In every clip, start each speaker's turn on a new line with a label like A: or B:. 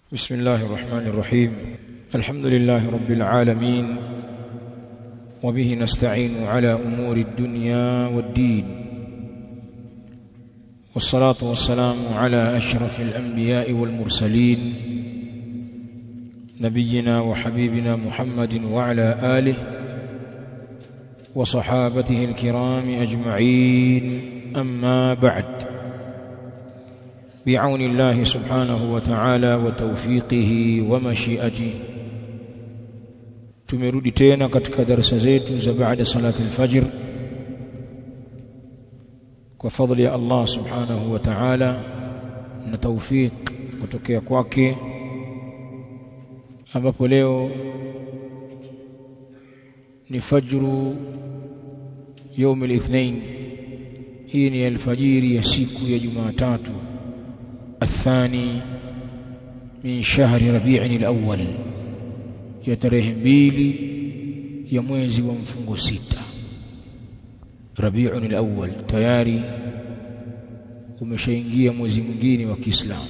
A: بسم الله الرحمن الرحيم. الحمد لله رب العالمين، وبه نستعين على أمور الدنيا والدين، والصلاة والسلام على أشرف الأنبياء والمرسلين نبينا وحبيبنا محمد وعلى آله وصحابته الكرام أجمعين. أما بعد، بعون الله سبحانه وتعالى وتوفيقه ومشيئته tumerudi tena katika darasa zetu za baada salati al-fajr kwa fadhili ya Allah subhanahu wa ta'ala na tawfik kutokea kwake, ambapo leo ni fajru يوم الاثنين. hii ni alfajiri ya siku ya Jumatatu الثاني من شهر ربيع الأول، ya tarehe 2 ya mwezi wa mfungo 6 Rabiul Awwal. Tayari umeshaingia mwezi mwingine wa Kiislamu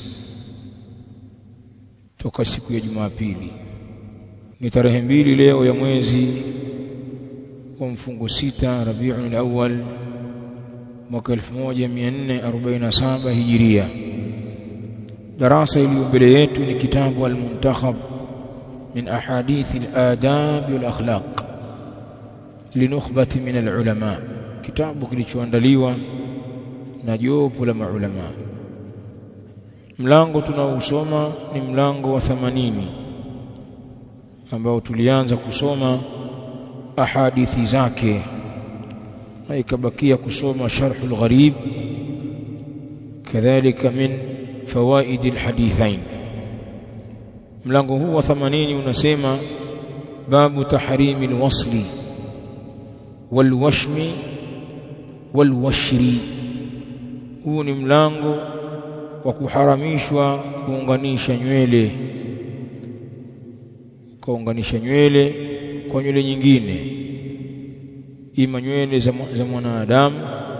A: toka siku ya Jumapili. Ni tarehe 2 leo ya mwezi wa mfungo 6 Rabiul Awwal mwaka 1447 Hijiria. Darasa iliyo mbele yetu ni kitabu al-Muntakhab min ahadith al-adab wal-akhlaq linukhbati min al-ulama, kitabu kilichoandaliwa na jopo la maulama. Mlango tunaousoma ni mlango wa 80 ambao tulianza kusoma ahadithi zake na ikabakia kusoma sharh al-gharib, kadhalika min fawaid al-hadithain. mlango huu wa 80 unasema babu tahrimi al-wasli wal-washmi wal-washri. huu ni mlango wa kuharamishwa kuunganisha nywele, kuunganisha nywele kwa nywele nyingine, ima nywele za mwanadamu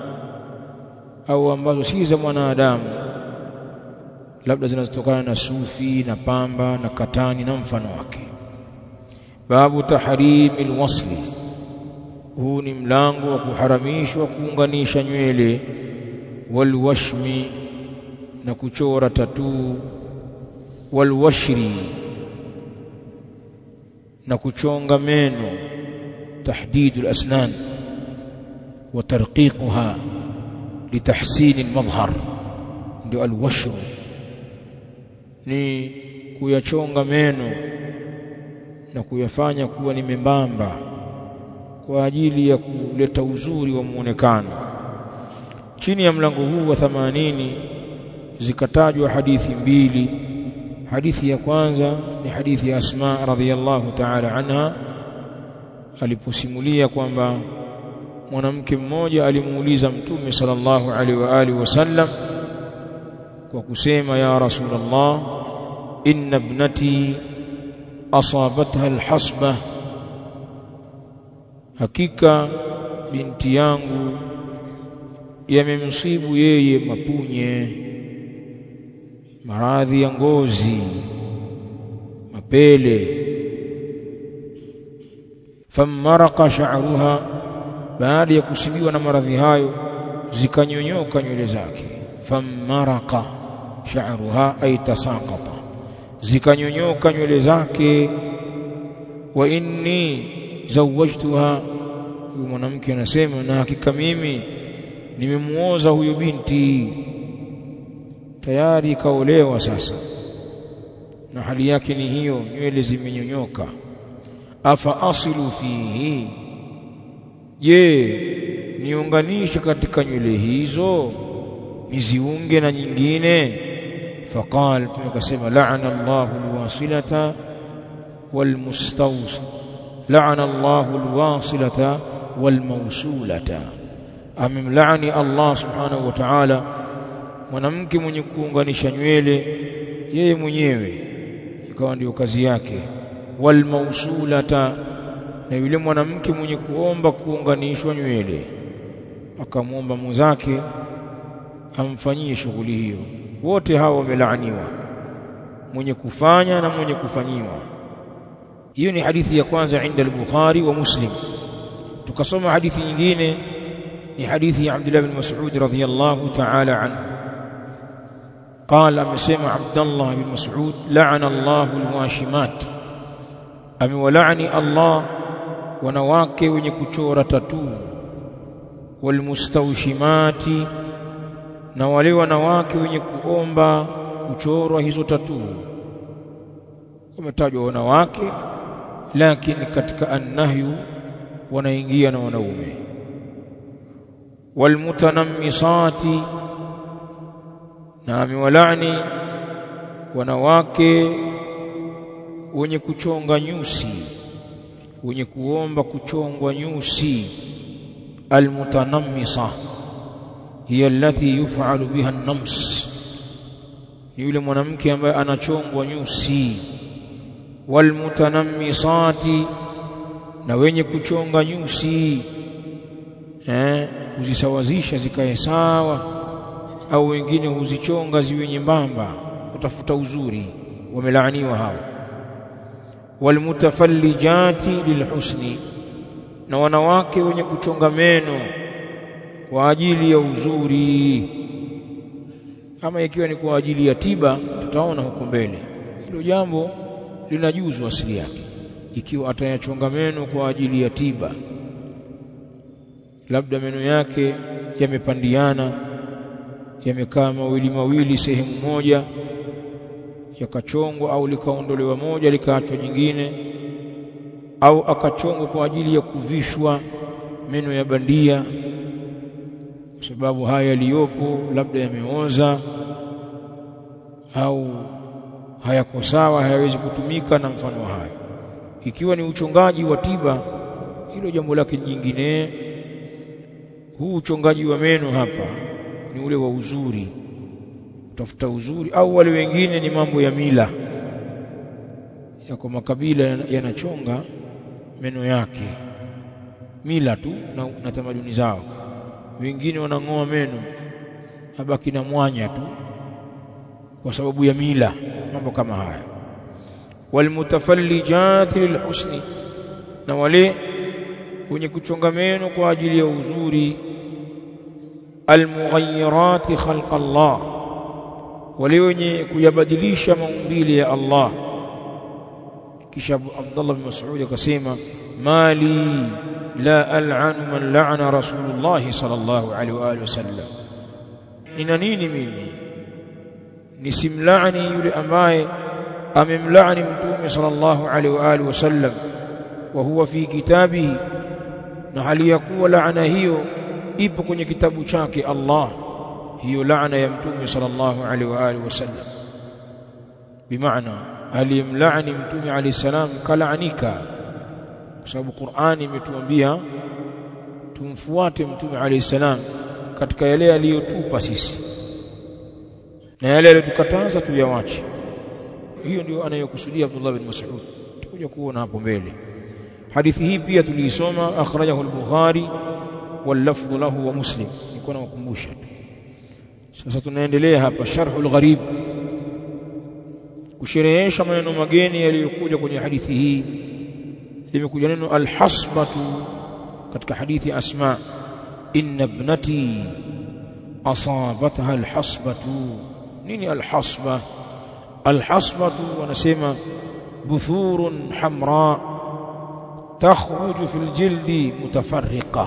A: au ambazo si za mwanadamu, labda zinazotokana na sufi na pamba na katani na mfano wake. Babu tahrimi alwasli, huu ni mlango wa kuharamishwa kuunganisha nywele, walwashmi, na kuchora tatuu, walwashri, na kuchonga meno, tahdidul asnan wa tarqiquha litahsin almadhhar, ndio alwashru, ni kuyachonga meno na kuyafanya kuwa ni membamba kwa ajili ya kuleta uzuri wa muonekano. Chini ya mlango huu wa 80 zikatajwa hadithi mbili. Hadithi ya kwanza ni hadithi ya Asma radhiyallahu ta'ala anha, aliposimulia kwamba mwanamke mmoja alimuuliza Mtume sallallahu alaihi wa alihi wasallam kwa kusema, ya Rasulullah, inna ibnati asabatha alhasba, hakika binti yangu yamemsibu yeye mapunye, maradhi ya ngozi, mapele. Famaraqa sha'ruha, baada ya kusibiwa na maradhi hayo zikanyonyoka nywele zake. Famaraqa sha'ruha ay tasaqata, zikanyonyoka nywele zake. Wa inni zawajtuha, huyu mwanamke anasema, na hakika mimi nimemuoza huyo binti, tayari kaolewa sasa, na hali yake ni hiyo, nywele zimenyonyoka. Afa asilu fihi, je, niunganishe katika nywele hizo, niziunge na nyingine? Faqal, tukasema, la'ana Allahu alwasilata walmustawsil, la'ana Allahu alwasilata walmawsulata, amemlaani Allah subhanahu wa ta'ala mwanamke mwenye kuunganisha nywele yeye mwenyewe ikawa ndio kazi yake, walmawsulata, na yule mwanamke mwenye kuomba kuunganishwa nywele akamwomba mwenzake amfanyie shughuli hiyo. Wote hao wamelaaniwa. mwenye kufanya na mwenye kufanyiwa. Hiyo ni hadithi ya kwanza inda al-Bukhari wa Muslim. Tukasoma hadithi nyingine ni hadithi ya Abdullah bin Mas'ud radhiyallahu ta'ala anhu. Qala amesema Abdullah bin Mas'ud la'ana Allahu al-washimat, amewalani Allah wanawake wenye kuchora tatuu, walmustawshimati, na wale wanawake wenye kuomba kuchorwa hizo tatuu. Wametajwa wanawake, lakini katika annahyu wanaingia na wanaume. Walmutanammisati, na amewalani wanawake wenye kuchonga nyusi, wenye kuomba kuchongwa nyusi. Almutanammisa hiya allati yuf'alu biha an-nams, ni yule mwanamke ambaye anachongwa nyusi. Walmutanammisati, na wenye kuchonga nyusi kuzisawazisha zikae sawa, au wengine huzichonga ziwe nyembamba kutafuta uzuri, wamelaaniwa hao. Walmutafallijati lilhusni, na wanawake wenye kuchonga meno kwa ajili ya uzuri. Kama ikiwa ni kwa ajili ya tiba, tutaona huko mbele hilo jambo linajuzu asili yake. Ikiwa atayachonga meno kwa ajili ya tiba, labda meno yake yamepandiana, yamekaa mawili sehemu moja, yakachongwa au likaondolewa moja likaachwa jingine, au akachongwa kwa ajili ya kuvishwa meno ya bandia, kwa sababu haya yaliyopo labda yameoza au hayako sawa, hayawezi kutumika na mfano hayo. Ikiwa ni uchongaji wa tiba, hilo jambo lake jingine. Huu uchongaji wa meno hapa ni ule wa uzuri, utafuta uzuri, au wale wengine ni mambo ya mila. Yako makabila yanachonga meno yake, mila tu na tamaduni zao. Wengine wanang'oa meno habaki na mwanya tu kwa sababu ya mila, mambo kama haya. Walmutafallijati lilhusni, na wale wenye kuchonga meno kwa ajili ya uzuri. Almughayyirati khalqa Allah, wale wenye kuyabadilisha maumbile ya Allah. Kisha Abdullah bin Mas'ud akasema mali la al'anu man la'ana Rasulullah sallallahu alaihi wa alihi wasallam, ina nini mimi nisimlaani yule ambaye amemlaani mtume sallallahu alaihi wa alihi wasallam, wa huwa fi kitabihi, na hali ya kuwa laana hiyo ipo kwenye kitabu chake Allah, hiyo laana ya mtume sallallahu alaihi wa alihi wasallam. Bimaana aliyemlaani mtume alayhi salam kalaanika, kwa sababu Qur'ani imetuambia tumfuate mtume alayhi salam katika yale aliyotupa sisi na yale aliyotukataza tuyawache. Hiyo ndio anayokusudia Abdullah bin Mas'ud, tutakuja kuona hapo mbele. Hadithi hii pia tuliisoma, akhrajahu al-Bukhari wal lafdhu lahu wa Muslim. Niko nakukumbusha. Sasa tunaendelea hapa sharhul gharib, kusherehesha maneno mageni yaliyokuja kwenye hadithi hii. Limekuja neno alhasbatu katika hadithi Asma, inna ibnati asabatha alhasbatu. Nini alhasba? Alhasbatu wanasema buthurun hamra takhruju fil jildi mutafarriqa,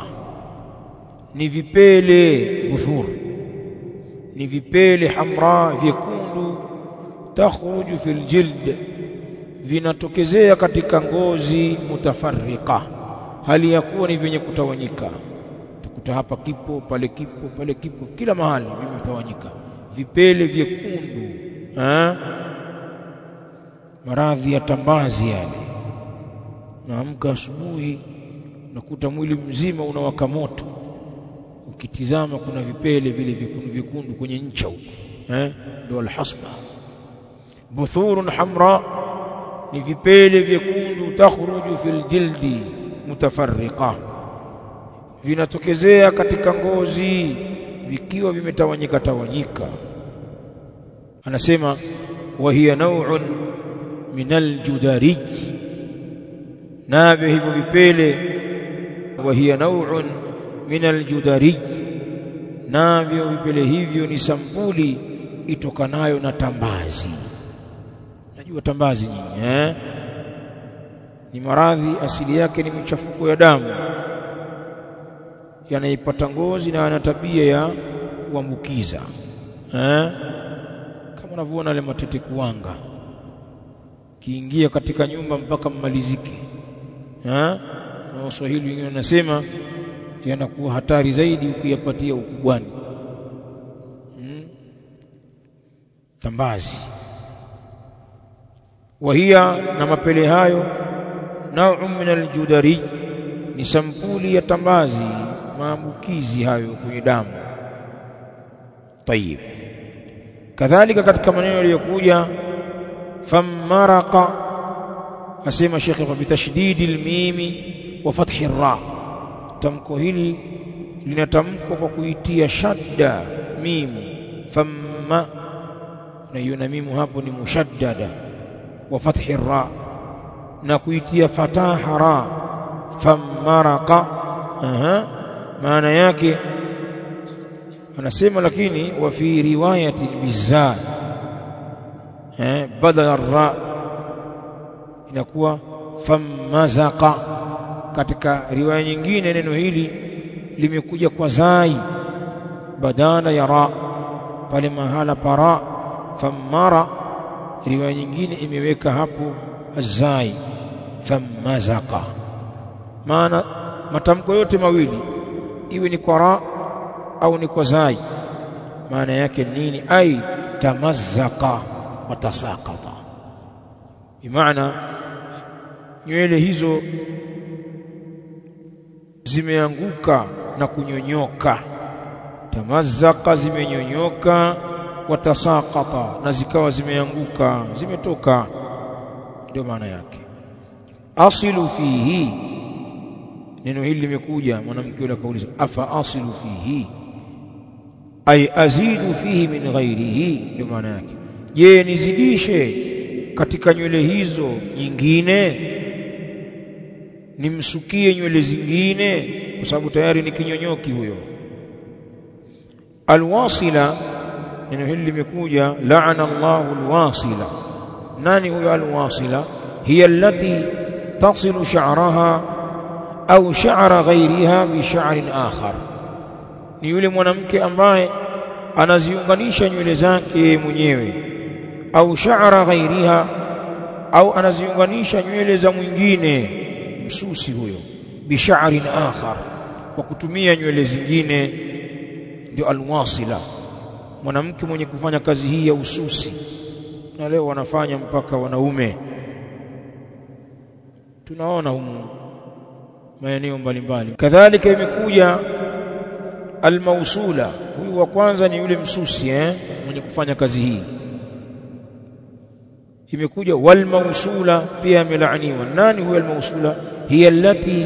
A: ni vipele. Buthur ni vipele hamra vyekundu, takhruju fil jild, vinatokezea katika ngozi, mutafarriqa, hali ya kuwa ni vyenye kutawanyika. Utakuta hapa kipo, pale kipo, pale kipo, kila mahali vimetawanyika, vipele vyekundu. Maradhi ya tambazi yale. Naamka asubuhi unakuta mwili mzima unawaka moto, ukitizama kuna vipele vile vikundu kwenye ncha huko, ndio alhasba. Buthurun hamra ni vipele vyekundu, takhruju fil jildi mutafarriqa, vinatokezea katika ngozi vikiwa vimetawanyika. Anasema wa hiya naw'un min al-judarij, navyo hivyo vipele, wa hiya naw'un min al-judarij, navyo vipele hivyo ni sampuli itokanayo na tambazi. Najua tambazi nyinyi ni maradhi asili yake ni michafuko ya damu yanaipata ngozi na yana tabia ya kuambukiza, kama unavyoona ile matete kuwanga kiingia katika nyumba mpaka mmalizike. Na Waswahili wengine wanasema yanakuwa hatari zaidi ukiyapatia ukubwani. Tambazi. Wahia, na mapele hayo, nau'un min al-judarij, ni sampuli ya tambazi, maambukizi hayo kwenye damu. Tayib. Kadhalika katika maneno yaliyokuja famaraqa, asema Sheikh kwa bitashdidil mimi wa fathir ra, tamko hili linatamkwa kwa kuitia shadda mimu famma, na hiyo na mimu hapo ni mushaddada, wa fathir ra, na kuitia fataha ra, famaraqa. Maana yake anasema, lakini wa fi riwayati bizza badala ra inakuwa fammazaqa. Katika riwaya nyingine neno hili limekuja kwa zai badala ya ra, pale mahala para fammara, riwaya nyingine imeweka hapo azai fammazaqa. Maana matamko yote mawili, iwe ni kwa ra au ni kwa zai, maana yake nini? Ai tamazzaqa wa tasaqata, bimaana nywele hizo zimeanguka na kunyonyoka. Tamazzaqa, zimenyonyoka, wa tasaqata, na zikawa zimeanguka, zimetoka, ndio maana yake. Asilu fihi, neno hili limekuja, mwanamke yule akauliza afa asilu fihi ay azidu fihi min ghairihi, ndio maana yake. Je, nizidishe katika nywele hizo nyingine, nimsukie nywele zingine, kwa sababu tayari ni kinyonyoki huyo. Alwasila, neno hili limekuja la'ana Allahu alwasila. Nani huyo alwasila? Hiya allati tasilu sha'raha au sha'ra ghayriha bi sha'rin akhar, ni yule mwanamke ambaye anaziunganisha nywele zake mwenyewe, au sha'ra ghayriha, au anaziunganisha nywele za mwingine, msusi huyo, bi sha'rin akhar, kwa kutumia nywele zingine, ndio alwasila. Mwanamke mwenye kufanya kazi hii ya ususi, na leo wanafanya mpaka wanaume, tunaona humu maeneo mbalimbali. Kadhalika imekuja almausula, huyu wa kwanza ni yule msusi mwenye kufanya kazi hii. Imekuja walmausula, pia amelaaniwa. Nani huyo almausula? Hiya allati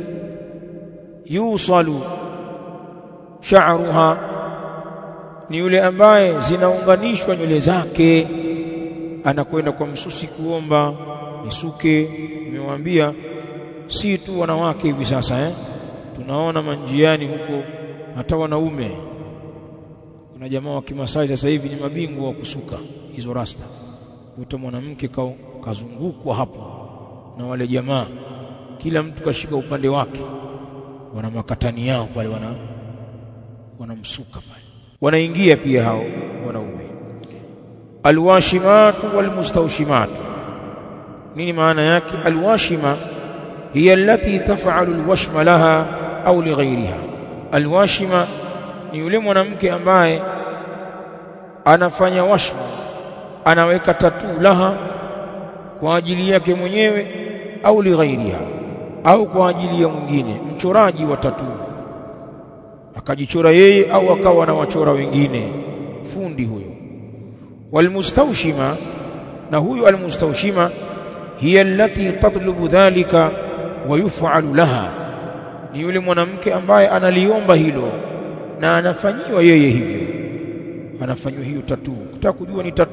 A: yusalu sha'ruha, ni yule ambaye zinaunganishwa nywele zake, anakwenda kwa msusi kuomba nisuke. Nimewaambia si tu wanawake hivi sasa tunaona manjiani huko, hata wanaume. Kuna jamaa wa Kimasai sasa hivi ni mabingwa wa kusuka hizo rasta. Kuta mwanamke kazungukwa hapo na wale jamaa, kila mtu kashika upande wake, wana makatani yao pale, wanamsuka pale, wanaingia pia hao wanaume. Alwashimatu walmustawshimatu, nini maana yake? Alwashima hiya allati taf'alu alwashma laha au lighayriha. Alwashima ni yule mwanamke ambaye anafanya washma, anaweka tatu laha, kwa ajili yake mwenyewe, au lighayriha, au kwa ajili ya mwingine. Mchoraji wa tatu akajichora yeye, au akawa na wachora wengine, fundi huyo. Walmustawshima, na huyo almustawshima hiya allati tatlubu dhalika wa yuf'alu laha, ni yule mwanamke ambaye analiomba hilo na anafanyiwa yeye hivyo, anafanywa hiyo tatu. Kutaka kujua ni tatu,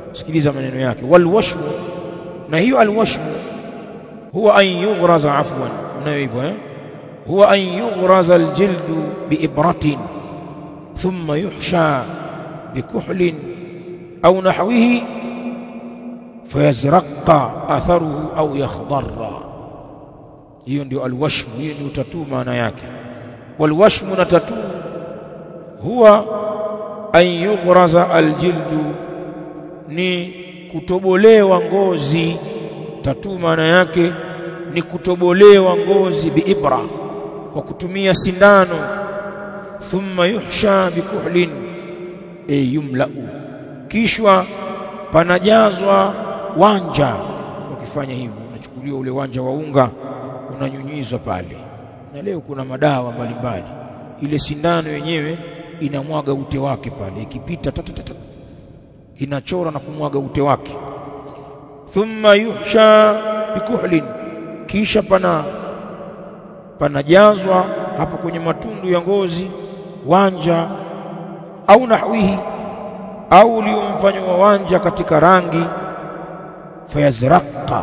A: sikiliza maneno yake. Wal washmu, na hiyo al washmu huwa an yughraza, afwan, unayo hivyo huwa an yughraza al jildu bi ibratin thumma yuhsha bi kuhlin au nahwihi fayazraqa atharuhu au yakhdarra. Hiyo ndio al washmu, hiyo ndio tatuu maana yake. Wal washmu, na tatuu huwa an yughraza al jildu, ni kutobolewa ngozi. Tatuu maana yake ni kutobolewa ngozi biibra, kwa kutumia sindano. Thumma yuhsha bikuhlin, yumlau, kishwa panajazwa wanja. Wakifanya hivyo unachukuliwa ule wanja wa unga unanyunyizwa pale, na leo kuna madawa mbalimbali, ile sindano yenyewe inamwaga ute wake pale, ikipita inachora na kumwaga ute wake. Thumma yuhsha bikuhlin, kisha panajazwa hapo kwenye matundu ya ngozi wanja, au nahwihi, au uliomfanywa wanja katika rangi. Fayazraqa,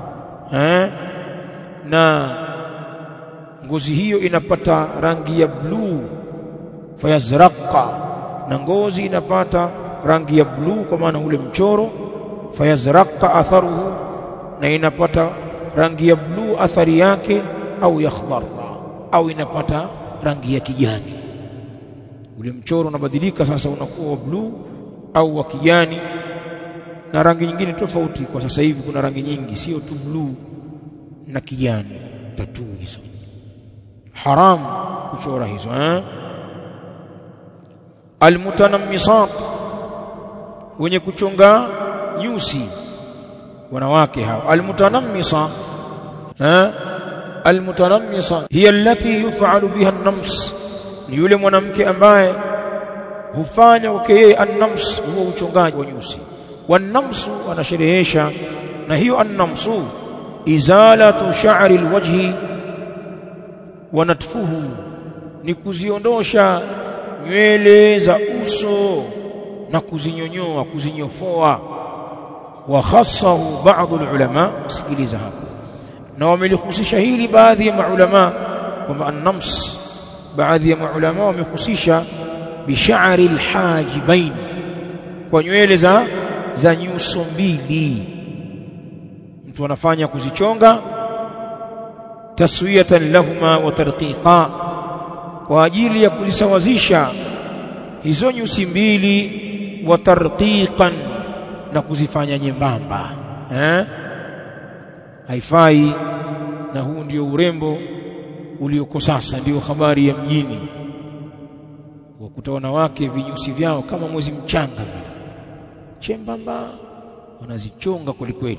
A: na ngozi hiyo inapata rangi ya bluu. Fayazraqa, na ngozi inapata rangi ya bluu kwa maana ule mchoro. Fayazraqa atharuhu, na inapata rangi ya bluu athari yake. Au yakhdharra, au inapata rangi ya kijani. Ule mchoro unabadilika sasa, unakuwa wa bluu au wa kijani, na rangi nyingine tofauti. Kwa sasa hivi kuna rangi nyingi, sio tu bluu na kijani. Tatuu hizo haram kuchora hizo. Almutanammisat, wenye kuchonga nyusi, wanawake hao. Almutanammisa, almutanammisa hiya allati yuf'alu biha an-nams, ni yule mwanamke ambaye hufanya kwake yeye an-nams, huwa uchongaji wa nyusi. Wan-namsu, anasherehesha na hiyo an-namsu, izalatu sha'ri al-wajhi wa natfuhu, ni kuziondosha nywele za uso na kuzinyonyoa, kuzinyofoa. Wa khassahu ba'dhu al-ulama, sikiliza hapo, na wamelihusisha hili baadhi ya maulama kwamba an-nams, baadhi ya maulama wamehusisha bisha'ri al-hajibain, kwa nywele za nyuso mbili. Mtu anafanya kuzichonga taswiyatan lahuma wa tarqiqa, kwa ajili ya kuzisawazisha hizo nyusi mbili. Wa tarqiqan, na kuzifanya nyembamba. Haifai. Na huu ndio urembo ulioko sasa, ndio habari ya mjini. Wakuta wanawake vinyusi vyao kama mwezi mchanga vile, chembamba, wanazichonga kwelikweli.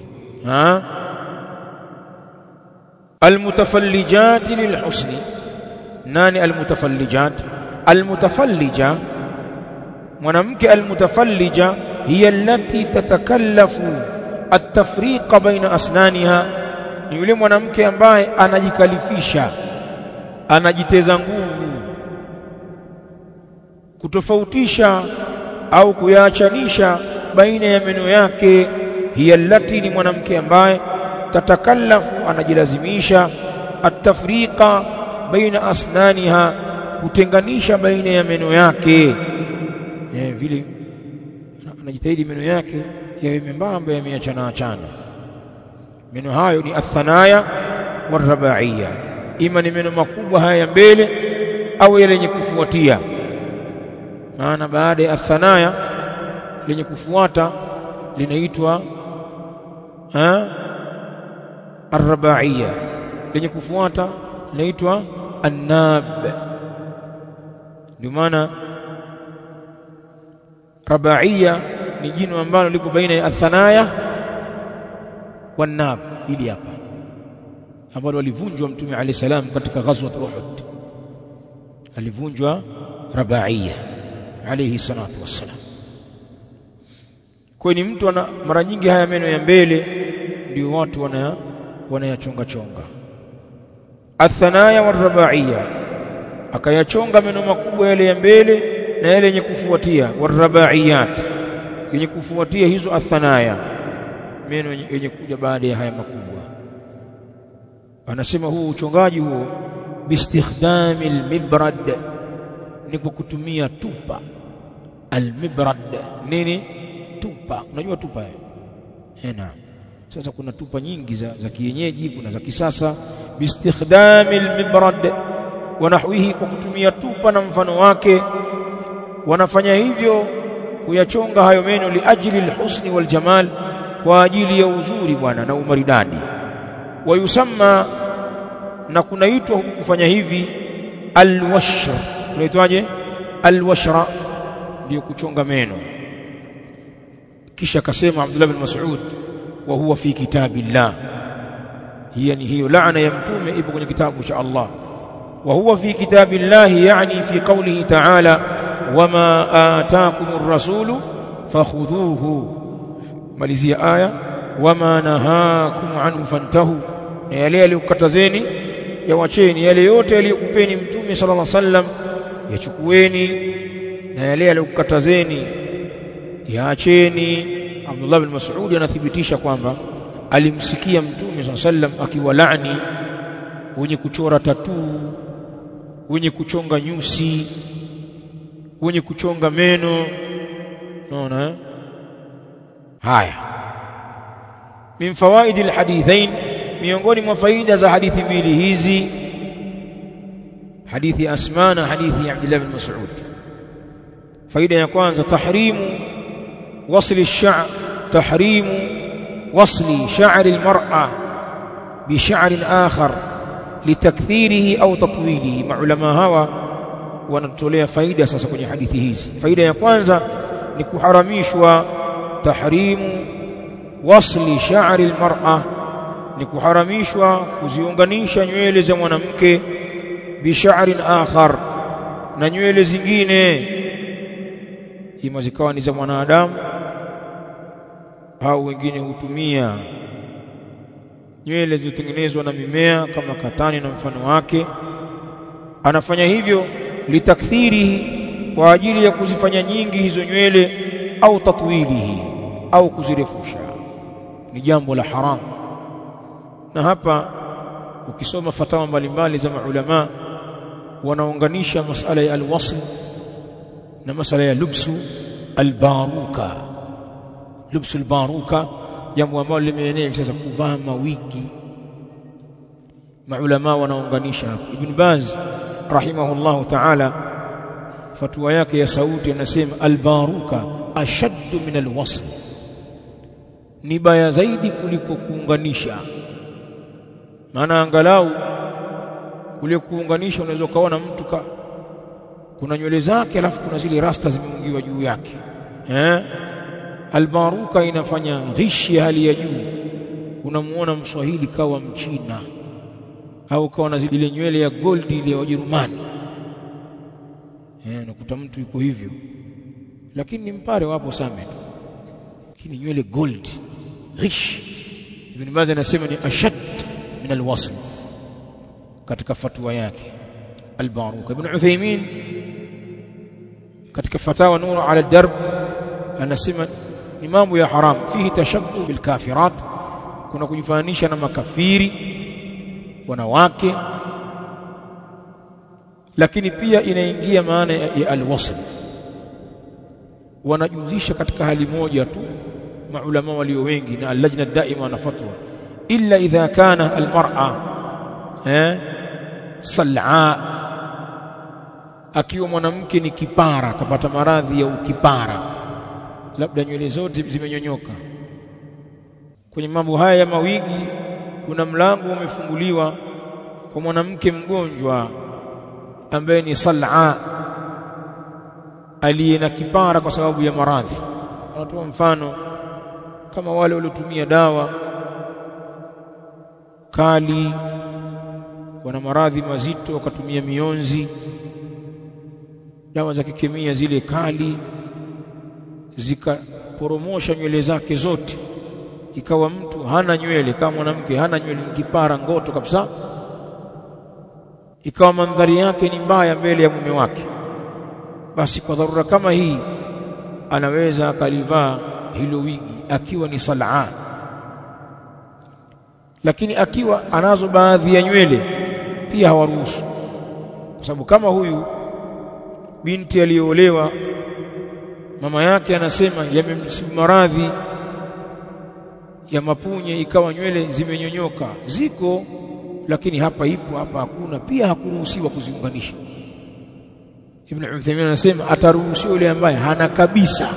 A: Almutafallijat lilhusni, nani almutafallijat? Almutafallija, mwanamke almutafallija hiya allati tatakallafu at-tafriqa baina asnaniha, ni yule mwanamke ambaye anajikalifisha, anajiteza nguvu kutofautisha au kuyaachanisha baina ya meno yake. Hiya allati, ni mwanamke ambaye tatakallafu, anajilazimisha, at-tafriqa baina asnaniha, kutenganisha baina ya meno yake. Vile anajitahidi meno yake yawe membamba, yameachana achana. Meno hayo ni athanaya warabaiya, ima ni meno makubwa haya ya mbele au yale yenye kufuatia. Maana baada ya athanaya lenye kufuata linaitwa arabaiya, lenye kufuata linaitwa annab. Ndio maana rabaiya ni jino ambalo liko baina ya athanaya wannab, ili hapa ambalo walivunjwa Mtume alayhi salam katika ghazwat Uhud, alivunjwa rabaiya alayhi salatu wassalam. Kwa ni mtu mara nyingi haya meno ya mbele ndio watu wanayachonga chonga. Athanaya warabaiya, akayachonga meno makubwa yale ya mbele na yale yenye kufuatia. Warabaiyat, yenye kufuatia hizo athanaya, meno yenye kuja baada ya haya makubwa. Anasema huo uchongaji huo bistikhdami almibrad, ni kwa kutumia tupa. Almibrad nini? Tupa. Unajua tupa naam. Sasa kuna tupa nyingi za kienyeji, kuna za kisasa. Bistikhdami almibrad wa nahwihi, kwa kutumia tupa na mfano wake. Wanafanya hivyo kuyachonga hayo meno liajli alhusni waljamal, kwa ajili ya uzuri bwana na umaridadi. Wayusamma, na kunaitwa kufanya hivi alwashr. Unaitwaje? Alwashra, ndio kuchonga meno. Kisha akasema Abdullah bin Mas'ud, wa huwa fi kitabillah, hiyo laana ya mtume ipo kwenye kitabu cha Allah. Wa huwa fi kitabillah, yani fi qawlihi ta'ala, wama ataakumur rasulu fakhudhuhu. Malizia aya, wama nahakum anhu fantahu, na yale aliyokatazeni yawacheni, yale yote aliyokupeni mtume sallallahu alaihi wasallam yachukueni, na yale aliyokatazeni yaacheni. Abdullah bin Mas'ud anathibitisha kwamba alimsikia mtume sallallahu alaihi wasallam akiwalaani wenye kuchora tatuu, wenye kuchonga nyusi, wenye kuchonga meno. Unaona haya. Min fawaid alhadithain, miongoni mwa faida za hadithi mbili hizi, hadithi Asma na hadithi Abdullah bin Mas'ud. Faida ya kwanza, tahrimu wasli ash-sha'r, tahrimu wasli sha'r al-mar'a bi sha'rin akhar litakthirihi au tatwilihi. Maulama hawa wanatolea faida sasa kwenye hadithi hizi. Faida ya kwanza ni kuharamishwa tahrimu wasli sha'r al-mar'a, ni kuharamishwa kuziunganisha nywele za mwanamke bi sha'rin akhar, na nywele zingine, ima zikawa ni za mwanadamu au wengine hutumia nywele zilizotengenezwa na mimea kama katani na mfano wake. Anafanya hivyo litakthirihi, kwa ajili ya kuzifanya nyingi hizo nywele, au tatwilihi, au kuzirefusha. Ni jambo la haram. Na hapa ukisoma fatawa mbalimbali za maulama, wanaunganisha masala ya alwasl na masala ya lubsu albaruka. Lubsu albaruka, jambo ambalo limeenea sasa, kuvaa mawigi. Maulama wanaunganisha hapa. Ibn Baz rahimahullahu ta'ala, fatwa yake ya sauti anasema albaruka ashaddu min alwasl, ni baya zaidi kuliko kuunganisha. Maana angalau kule kuunganisha unaweza kaona mtu kuna nywele zake alafu kuna zile rasta zimeungiwa juu yake. Albaruka inafanya ghishi hali ya juu. Unamuona Mswahili kawa Mchina, au kawa na zile nywele ya gold ile ya Wajerumani. Nakuta mtu yuko hivyo, lakini ni mpare wapo Samed, lakini nywele gold ghish. Ibn Baz anasema ni ashad min alwasl katika fatwa yake albaruka. Ibn Uthaymeen katika fatawa Nur ala darb anasema ni mambo ya haram, fihi tashabbuh bil kafirat, kuna kujifananisha na makafiri wanawake, lakini pia inaingia maana ya alwasl. Wanajuzisha katika hali moja tu maulama walio wengi na al-lajna daima na fatwa, illa idha kana almar'a sal'a, akiwa mwanamke ni kipara, kapata maradhi ya ukipara, labda nywele zote zimenyonyoka. Kwenye mambo haya ya mawigi kuna mlango umefunguliwa kwa mwanamke mgonjwa ambaye ni sal'a, aliye na kipara kwa sababu ya maradhi. Wanatoa mfano kama wale waliotumia dawa kali, wana maradhi mazito, wakatumia mionzi, dawa za kikemia zile kali, zikaporomosha nywele zake zote, ikawa mtu hana nywele, kama mwanamke hana nywele, kipara ngoto kabisa, ikawa mandhari yake ni mbaya mbele ya mume wake. Basi kwa dharura kama hii anaweza akalivaa hilo wigi akiwa ni sal'a, lakini akiwa anazo baadhi ya nywele pia hawaruhusu, kwa sababu kama huyu binti aliyoolewa mama yake anasema yamemsibu maradhi ya mapunye, ikawa nywele zimenyonyoka, ziko lakini hapa ipo hapa hakuna, pia hakuruhusiwa kuziunganisha. Ibn Uthaymeen anasema ataruhusiwa yule ambaye hana kabisa,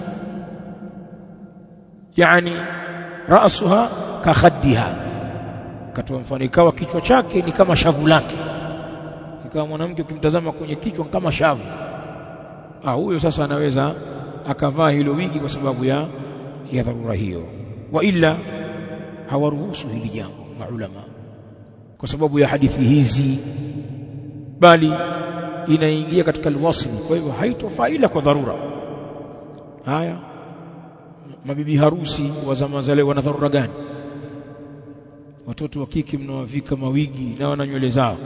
A: yani ra'suha ka khaddiha, katoa mfano ikawa kichwa chake ni kama shavu lake, ikawa mwanamke ukimtazama kwenye kichwa kama shavu, huyo sasa anaweza akavaa hilo wigi kwa sababu ya dharura hiyo. Wa illa hawaruhusu hili jambo maulama kwa sababu ya hadithi hizi, bali inaingia katika alwasl, kwa hivyo haitofaa ila kwa dharura. Haya, mabibi harusi wa zama za leo wana dharura gani? Watoto wa kike mnawavika mawigi na wana nywele zao,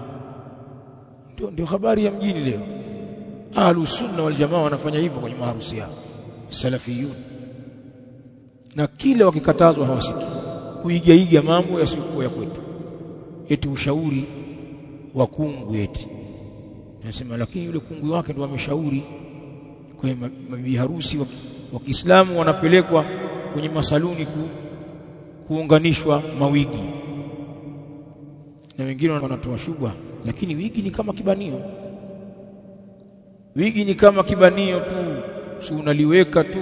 A: ndio habari ya mjini leo. Ahlus sunna wal jamaa wanafanya hivyo kwenye maharusi yao, salafiyun, na kila wakikatazwa hawasiki kuigaiga mambo yasiyokuwa ya kwetu, eti ushauri wa kungwi, eti nasema lakini yule kungwi wake ndo ameshauri. Kwa mabibi harusi wa Kiislamu wanapelekwa kwenye masaluni kuunganishwa mawigi, na wengine wanatoa shubha, lakini wigi ni kama kibanio, wigi ni kama kibanio tu, si unaliweka tu.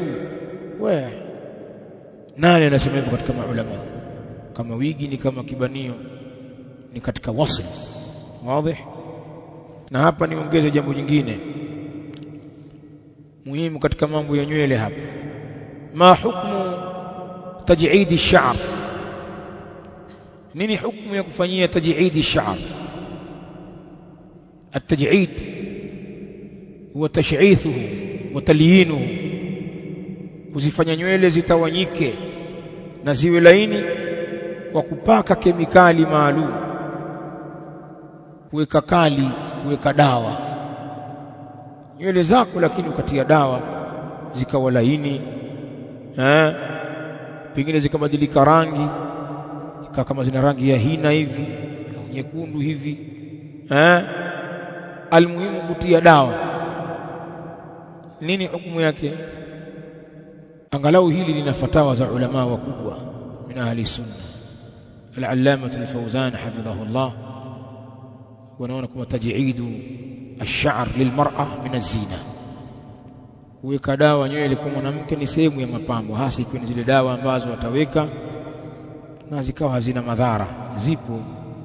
A: Nani anasema hivyo katika maulama? Kama wigi ni kama kibanio, ni katika wasl wazi. Na hapa niongeze jambo jingine muhimu katika mambo ya nywele hapa. Ma hukmu taj'id ash-sha'r? Nini hukumu ya kufanyia taj'id ash-sha'r? At-taj'id huwa tash'ithuhu wa talyinuhu, kuzifanya nywele zitawanyike na ziwe laini kwa kupaka kemikali maalum, kuweka kali, kuweka dawa nywele zako, lakini ukatia dawa zikawa laini, pengine zikabadilika rangi, kama zina rangi ya hina hivi au nyekundu hivi, almuhimu kutia dawa. Nini hukumu yake? Angalau hili lina fatawa za ulama wakubwa min ahli sunna. Al-Allamah al-Fawzan hafidhahullah wanaona kama taj'idu ash-sha'r lilmar'a min az-zina, kuweka dawa nywele kwa mwanamke ni sehemu ya mapambo, hasa ikiwa ni zile dawa ambazo wataweka na zikawa hazina madhara. Zipo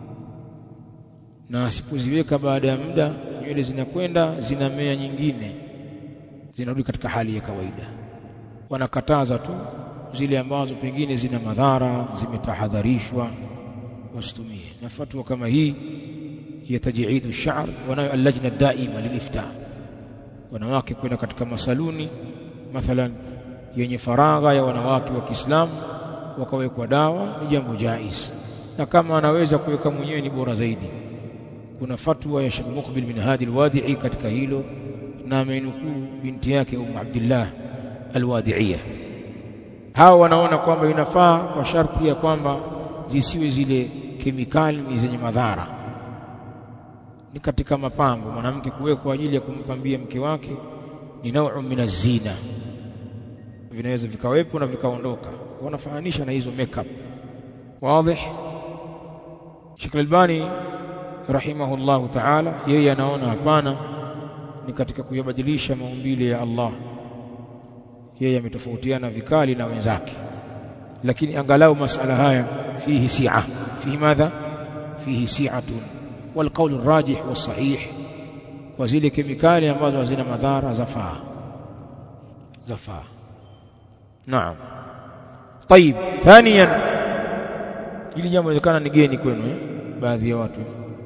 A: na asipoziweka baada ya muda nywele zinakwenda zinamea nyingine, zinarudi katika hali ya kawaida. Wanakataza tu zile ambazo pengine zina madhara, zimetahadharishwa, wasitumie. Na fatwa kama hii ya taj'idu ash-sha'r, wanayo al-lajna ad-da'ima lil-ifta, wanawake kwenda katika masaluni mathalan yenye faragha ya wanawake wa Kiislamu wakawekwa dawa, ni jambo jaiz, na kama anaweza kuweka mwenyewe ni bora zaidi. Kuna fatwa ya Sheikh Muqbil bin Hadi al-Wadi'i katika hilo, na amenukuu binti yake Abdullah al-Wadi'iyah. Hao wanaona kwamba inafaa kwa sharti ya kwamba zisiwe zile kemikali zenye madhara. Ni katika mapambo mwanamke kuweka kwa ajili ya kumpambia mke wake, ni nau'u min az-zina, vinaweza vikawepo na vikaondoka, wanafananisha na hizo makeup. Wazi. Sheikh Al-Albani rahimahullahu ta'ala yeye anaona hapana, ni katika kuyabadilisha maumbile ya Allah. Yeye ametofautiana vikali na wenzake, lakini angalau masala haya fihi si'a, fihi madha, fihi si'atun, wal qawl ar-rajih was-sahih, kwa zile kemikali ambazo hazina madhara zafaa. Naam. Tayib, thaniyan, hili jambo linawezekana ni geni kwenu baadhi ya watu.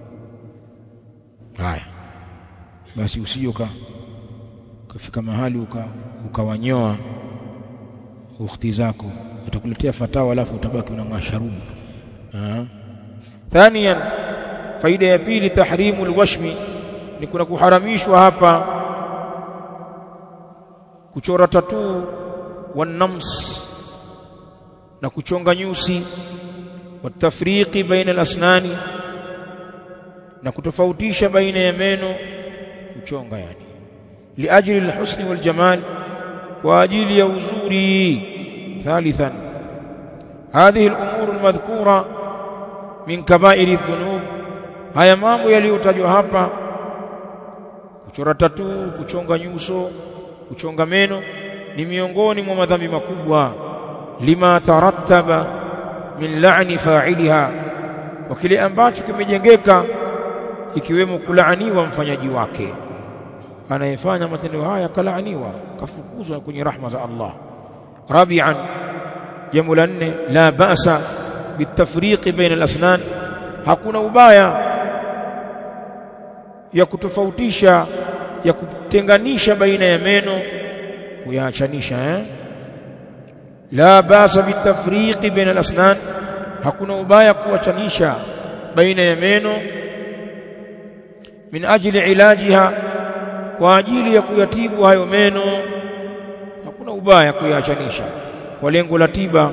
A: Haya basi, usije ukafika mahali ukawanyoa ukhti zako, utakuletea fatawa alafu utabaki una sharubu. Thaniyan, faida ya pili, tahrimu alwashmi, ni kuna kuharamishwa hapa kuchora tatuu, wanams, na kuchonga nyusi, watafriqi baina al-asnani, na kutofautisha baina ya meno, kuchonga yani liajli al-husn wal-jamal, kwa ajili ya uzuri. Thalithan, hadhihi al-umur al-madhkura min kaba'ir adh-dhunub, haya mambo yaliyotajwa hapa, kuchora tatuu, kuchonga nyuso, kuchonga meno, ni miongoni mwa madhambi makubwa. Lima tarattaba min la'ni fa'iliha, kwa kile ambacho kimejengeka ikiwemo kulaaniwa mfanyaji wake. Anayefanya matendo haya kalaaniwa, kafukuzwa kwenye rahma za Allah. Rabi'an, jambo la 4, la ba'sa bitafriqi baina al-asnan, hakuna ubaya ya kutofautisha, ya kutenganisha baina ya meno, kuyaachanisha. La ba'sa bitafriqi baina al-asnan, hakuna ubaya kuachanisha baina ya meno, min ajli ilajiha, kwa ajili ya kuyatibu hayo meno. Hakuna ubaya kuyaachanisha kwa lengo la tiba.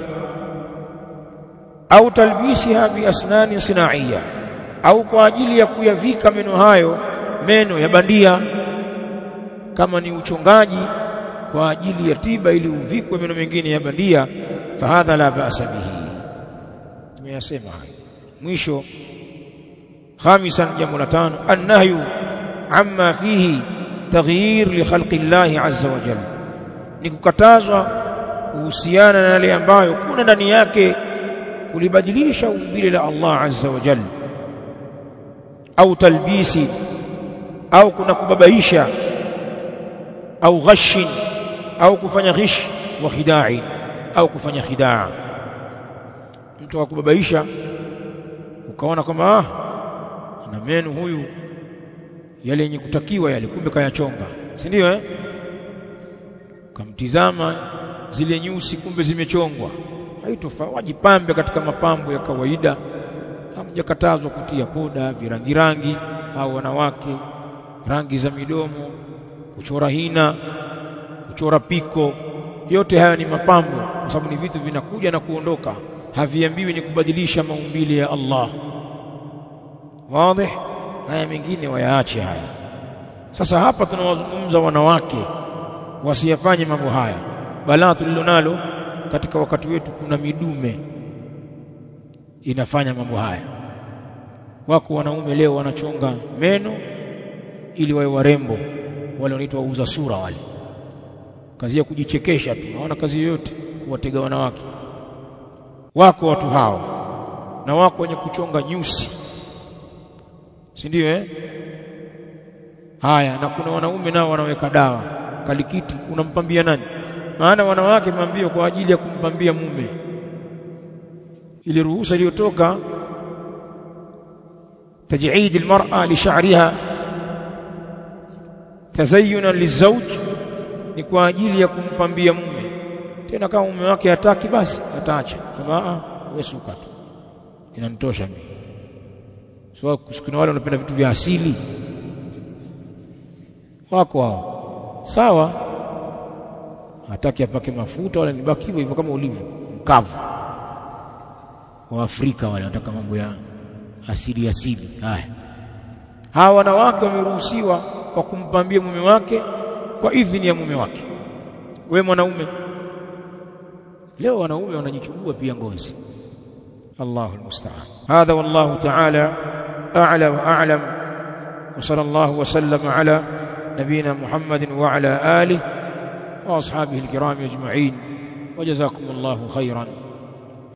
A: Au talbisiha bi asnani sinaiya, au kwa ajili ya kuyavika meno hayo meno ya bandia. Kama ni uchongaji kwa ajili ya tiba ili uvikwe meno mengine ya bandia, fahadha la ba'sa bihi. Tumeyasema hayo. Mwisho, khamisan, jambo la 5, annahyu amma fihi taghyir li khalqi Allah azza wa jalla, ni kukatazwa kuhusiana na yale ambayo kuna ndani yake kulibadilisha umbile la Allah azza wa jalla, au talbisi, au kuna kubabaisha, au ghashi, au kufanya ghish wa khidai, au kufanya khidaa. Mtu akubabaisha ukaona kama na meno huyu yale yenye kutakiwa yale, kumbe kayachonga, si ndio? Kamtizama zile nyusi, kumbe zimechongwa. Haitofaa, wajipambe katika mapambo ya kawaida. Hamjakatazwa kutia poda, virangirangi, au wanawake rangi za midomo, kuchora hina, kuchora piko. Yote haya ni mapambo, kwa sababu ni vitu vinakuja na kuondoka, haviambiwi ni kubadilisha maumbile ya Allah. Wazi? Haya mengine wayaache haya. Sasa hapa tunawazungumza wanawake wasiyafanye mambo haya. Balaa tulilonalo katika wakati wetu, kuna midume inafanya mambo haya. Wako wanaume leo wanachonga meno ili wawe warembo, wale wanaitwa wauza sura wale. Kazi ya kujichekesha tu, hawana kazi yoyote, kuwatega wanawake. Wako watu hao, na wako wenye kuchonga nyusi, si ndio? Haya, na kuna wanaume nao wanaweka dawa kalikiti. Unampambia nani? Maana wanawake mambio kwa ajili ya kumpambia mume. Ile ruhusa iliyotoka taj'id almar'a li sha'riha tazayyunan lizawj, ni kwa ajili ya kumpambia mume. Tena kama mume wake hataki, basi ataacha, kama wewe suka tu, inanitosha mimi. Sio kusikuna wale wanapenda vitu vya asili. Wako hao, sawa, hataki apake mafuta wala nibaki hivyo hivyo kama ulivyo mkavu. Wa Afrika wale wanataka mambo ya asili. Haya, hawa wanawake wameruhusiwa kwa kumpambia mume wake kwa idhini ya mume wake. Wewe mwanaume, leo wanaume wanajichubua pia ngozi. Allahu almusta'an. Hadha wallahu ta'ala a'la wa a'lam, wa sallallahu wa sallama ala nabina Muhammadin wa ala alihi wa ashabihi alkiram ajma'in, wa jazakumullahu khairan.